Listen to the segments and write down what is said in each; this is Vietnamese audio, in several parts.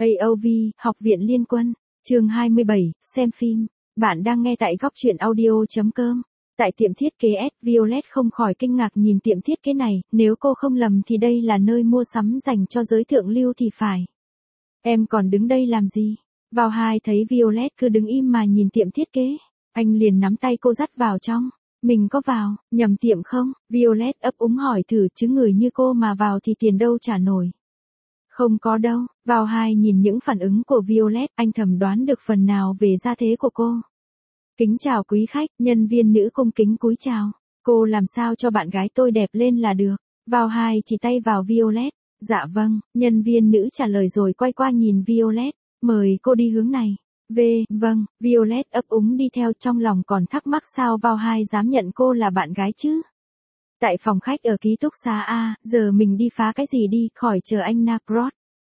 AOV, Học viện Liên quân, chương 27, xem phim. Bạn đang nghe tại góc truyện audio.com. Tại tiệm thiết kế S, Violet không khỏi kinh ngạc nhìn tiệm thiết kế này, nếu cô không lầm thì đây là nơi mua sắm dành cho giới thượng lưu thì phải. Em còn đứng đây làm gì? Vào hai thấy Violet cứ đứng im mà nhìn tiệm thiết kế. Anh liền nắm tay cô dắt vào trong. Mình có vào, nhầm tiệm không? Violet ấp úng hỏi thử chứ người như cô mà vào thì tiền đâu trả nổi. Không có đâu, vào hai nhìn những phản ứng của Violet, anh thầm đoán được phần nào về gia thế của cô. Kính chào quý khách, nhân viên nữ cung kính cúi chào. Cô làm sao cho bạn gái tôi đẹp lên là được. Vào hai chỉ tay vào Violet. Dạ vâng, nhân viên nữ trả lời rồi quay qua nhìn Violet. Mời cô đi hướng này. Vâng, Violet ấp úng đi theo trong lòng còn thắc mắc sao vào hai dám nhận cô là bạn gái chứ. Tại phòng khách ở ký túc xá A, giờ mình đi phá cái gì đi, khỏi chờ anh Nakrot.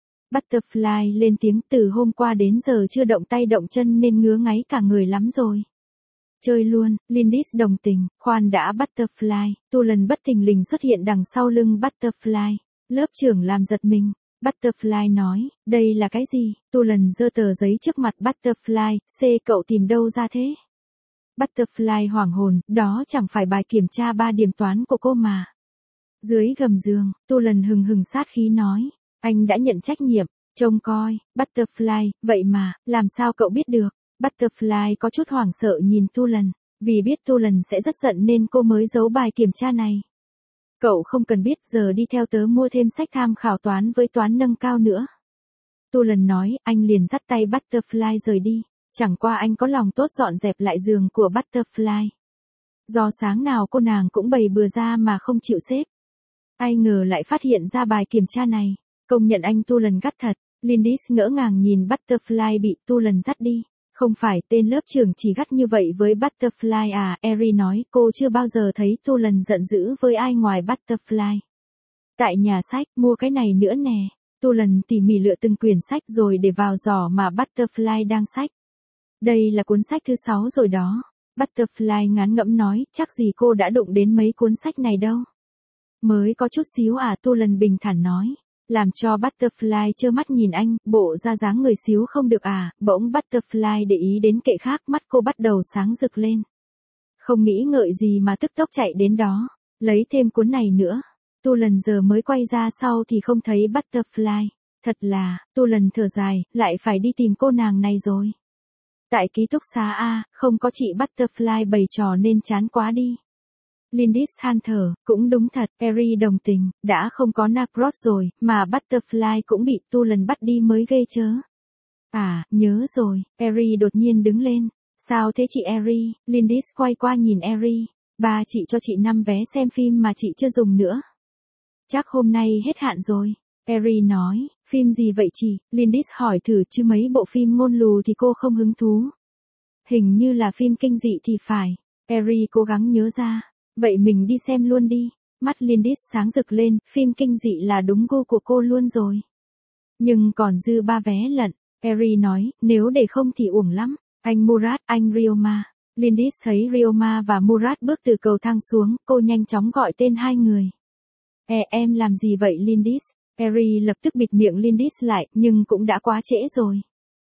Butterfly lên tiếng từ hôm qua đến giờ chưa động tay động chân nên ngứa ngáy cả người lắm rồi. Chơi luôn, Lindis đồng tình, khoan đã Butterfly, Tulan bất thình lình xuất hiện đằng sau lưng Butterfly. Lớp trưởng làm giật mình. Butterfly nói, đây là cái gì? Tulan giơ tờ giấy trước mặt Butterfly, cậu tìm đâu ra thế? Butterfly hoảng hồn, đó chẳng phải bài kiểm tra 3 điểm toán của cô mà. Dưới gầm giường, Tulan hừng hừng sát khí nói, anh đã nhận trách nhiệm, trông coi, Butterfly, vậy mà, làm sao cậu biết được? Butterfly có chút hoảng sợ nhìn Tulan, vì biết Tulan sẽ rất giận nên cô mới giấu bài kiểm tra này. Cậu không cần biết, giờ đi theo tớ mua thêm sách tham khảo toán với toán nâng cao nữa. Tulan nói, anh liền dắt tay Butterfly rời đi. Chẳng qua anh có lòng tốt dọn dẹp lại giường của Butterfly. Do sáng nào cô nàng cũng bày bừa ra mà không chịu xếp. Ai ngờ lại phát hiện ra bài kiểm tra này. Công nhận anh Tulan gắt thật. Lindis ngỡ ngàng nhìn Butterfly bị Tulan dắt đi. Không phải tên lớp trưởng chỉ gắt như vậy với Butterfly à? Eri nói cô chưa bao giờ thấy Tulan giận dữ với ai ngoài Butterfly. Tại nhà sách, mua cái này nữa nè. Tulan tỉ mỉ lựa từng quyển sách rồi để vào giỏ mà Butterfly đang xách. Đây là cuốn sách thứ 6 rồi đó. Butterfly ngán ngẩm nói, chắc gì cô đã đụng đến mấy cuốn sách này đâu. Mới có chút xíu à? Tulan bình thản nói. Làm cho Butterfly trơ mắt nhìn anh, bộ ra dáng người xíu không được à? Bỗng Butterfly để ý đến kệ khác, mắt cô bắt đầu sáng rực lên. Không nghĩ ngợi gì mà tức tốc chạy đến đó, lấy thêm cuốn này nữa. Tulan giờ mới quay ra sau thì không thấy Butterfly. Thật là, Tulan thở dài, lại phải đi tìm cô nàng này rồi. Tại ký túc xá A, không có chị Butterfly bày trò nên chán quá đi. Lindis than thở, cũng đúng thật, Eri đồng tình, đã không có Nakrot rồi, mà Butterfly cũng bị Tulan bắt đi mới ghê chớ. À, nhớ rồi, Eri đột nhiên đứng lên. Sao thế chị Eri? Lindis quay qua nhìn Eri. Ba chị cho chị 5 vé xem phim mà chị chưa dùng nữa. Chắc hôm nay hết hạn rồi. Eri nói, phim gì vậy chị? Lindis hỏi thử chứ mấy bộ phim ngôn lù thì cô không hứng thú. Hình như là phim kinh dị thì phải. Eri cố gắng nhớ ra. Vậy mình đi xem luôn đi. Mắt Lindis sáng rực lên, phim kinh dị là đúng gu của cô luôn rồi. Nhưng còn dư 3 vé lận. Eri nói, nếu để không thì uổng lắm. Anh Murat, anh Ryoma. Lindis thấy Ryoma và Murat bước từ cầu thang xuống, cô nhanh chóng gọi tên hai người. Em làm gì vậy Lindis? Eri lập tức bịt miệng Lindis lại, nhưng cũng đã quá trễ rồi.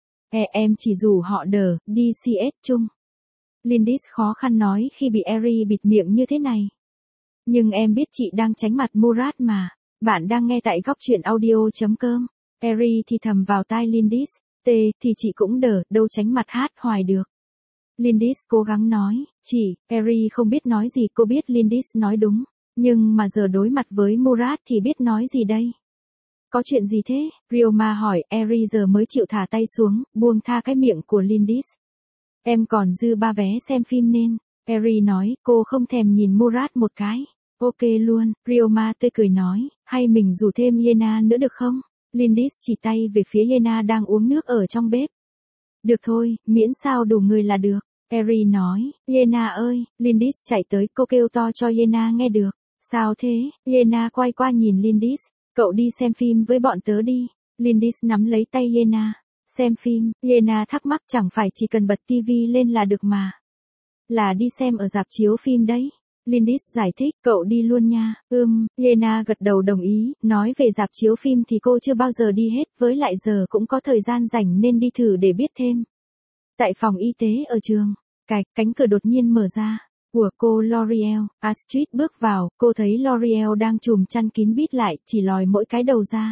Em chỉ rủ họ đi CS chung. Lindis khó khăn nói khi bị Eri bịt miệng như thế này. Nhưng em biết chị đang tránh mặt Murat mà. Bạn đang nghe tại góc truyện audio.com. Eri thì thầm vào tai Lindis. Thì chị cũng đâu tránh mặt hát hoài được. Lindis cố gắng nói, chị, Eri không biết nói gì, cô biết Lindis nói đúng. Nhưng mà giờ đối mặt với Murat thì biết nói gì đây? Có chuyện gì thế? Ryoma hỏi, Eri giờ mới chịu thả tay xuống, buông tha cái miệng của Lindis. Em còn dư 3 vé xem phim nên. Eri nói, cô không thèm nhìn Murat một cái. Ok luôn, Ryoma tươi cười nói, hay mình rủ thêm Yena nữa được không? Lindis chỉ tay về phía Yena đang uống nước ở trong bếp. Được thôi, miễn sao đủ người là được. Eri nói, Yena ơi, Lindis chạy tới, cô kêu to cho Yena nghe được. Sao thế? Yena quay qua nhìn Lindis, cậu đi xem phim với bọn tớ đi. Lindis nắm lấy tay Yena. Xem phim, Yena thắc mắc chẳng phải chỉ cần bật tivi lên là được mà. Là đi xem ở rạp chiếu phim đấy. Lindis giải thích, cậu đi luôn nha. Lena gật đầu đồng ý, nói về rạp chiếu phim thì cô chưa bao giờ đi hết, với lại giờ cũng có thời gian rảnh nên đi thử để biết thêm. Tại phòng y tế ở trường, cánh cửa đột nhiên mở ra. Của cô L'Oreal, Astrid bước vào, cô thấy L'Oreal đang chùm chăn kín bít lại, chỉ lòi mỗi cái đầu ra.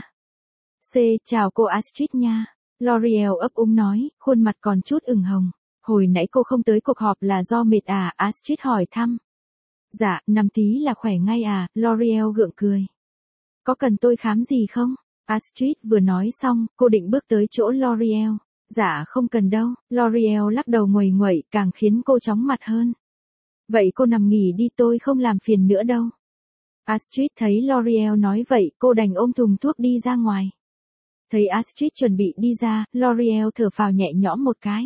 Chào cô Astrid nha. L'Oreal ấp úng nói, khuôn mặt còn chút ửng hồng. Hồi nãy cô không tới cuộc họp là do mệt à? Astrid hỏi thăm. Dạ, nằm tí là khỏe ngay à, L'Oreal gượng cười. Có cần tôi khám gì không? Astrid vừa nói xong, cô định bước tới chỗ L'Oreal. Dạ không cần đâu, L'Oreal lắc đầu nguầy nguậy, càng khiến cô chóng mặt hơn. Vậy cô nằm nghỉ đi, tôi không làm phiền nữa đâu. Astrid thấy L'Oreal nói vậy, cô đành ôm thùng thuốc đi ra ngoài. Thấy Astrid chuẩn bị đi ra, L'Oreal thở phào nhẹ nhõm một cái.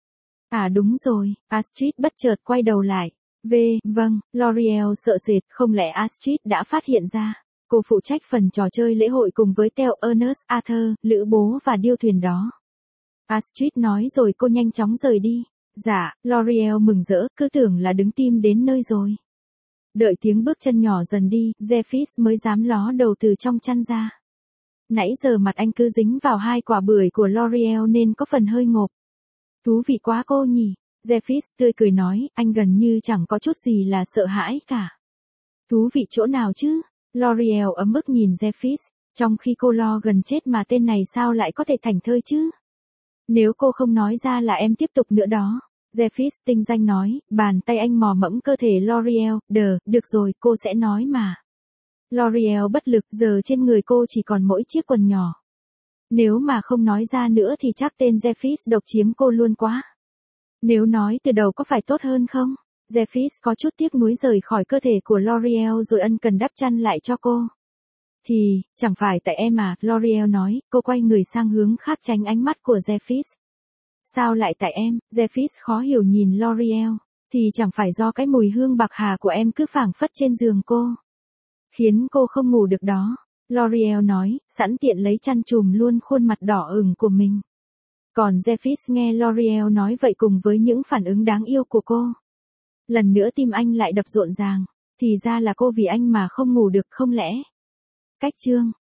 À đúng rồi, Astrid bất chợt quay đầu lại. Vâng, L'Oreal sợ sệt, không lẽ Astrid đã phát hiện ra. Cô phụ trách phần trò chơi lễ hội cùng với Theo Ernest Arthur, lữ bố và điêu thuyền đó. Astrid nói rồi cô nhanh chóng rời đi. Dạ, L'Oreal mừng rỡ, cứ tưởng là đứng tim đến nơi rồi. Đợi tiếng bước chân nhỏ dần đi, Jeffis mới dám ló đầu từ trong chăn ra. Nãy giờ mặt anh cứ dính vào 2 quả bưởi của L'Oreal nên có phần hơi ngộp. Thú vị quá cô nhỉ. Jeffis tươi cười nói, anh gần như chẳng có chút gì là sợ hãi cả. Thú vị chỗ nào chứ? L'Oreal ấm ức nhìn Jeffis, trong khi cô lo gần chết mà tên này sao lại có thể thảnh thơi chứ? Nếu cô không nói ra là em tiếp tục nữa đó. Jeffis tinh danh nói, bàn tay anh mò mẫm cơ thể L'Oreal, được rồi, cô sẽ nói mà. L'Oreal bất lực, giờ trên người cô chỉ còn mỗi chiếc quần nhỏ. Nếu mà không nói ra nữa thì chắc tên Jeffis độc chiếm cô luôn quá. Nếu nói từ đầu có phải tốt hơn không? Jeffis có chút tiếc nuối rời khỏi cơ thể của L'Oreal rồi ân cần đắp chăn lại cho cô. Thì, chẳng phải tại em à, L'Oreal nói, cô quay người sang hướng khác tránh ánh mắt của Jeffis. Sao lại tại em? Jeffis khó hiểu nhìn L'Oreal. Thì chẳng phải do cái mùi hương bạc hà của em cứ phảng phất trên giường cô. Khiến cô không ngủ được đó. L'Oreal nói, sẵn tiện lấy chăn trùm luôn khuôn mặt đỏ ửng của mình. Còn Jeffis nghe L'Oreal nói vậy cùng với những phản ứng đáng yêu của cô. Lần nữa tim anh lại đập rộn ràng. Thì ra là cô vì anh mà không ngủ được không lẽ? Cách chương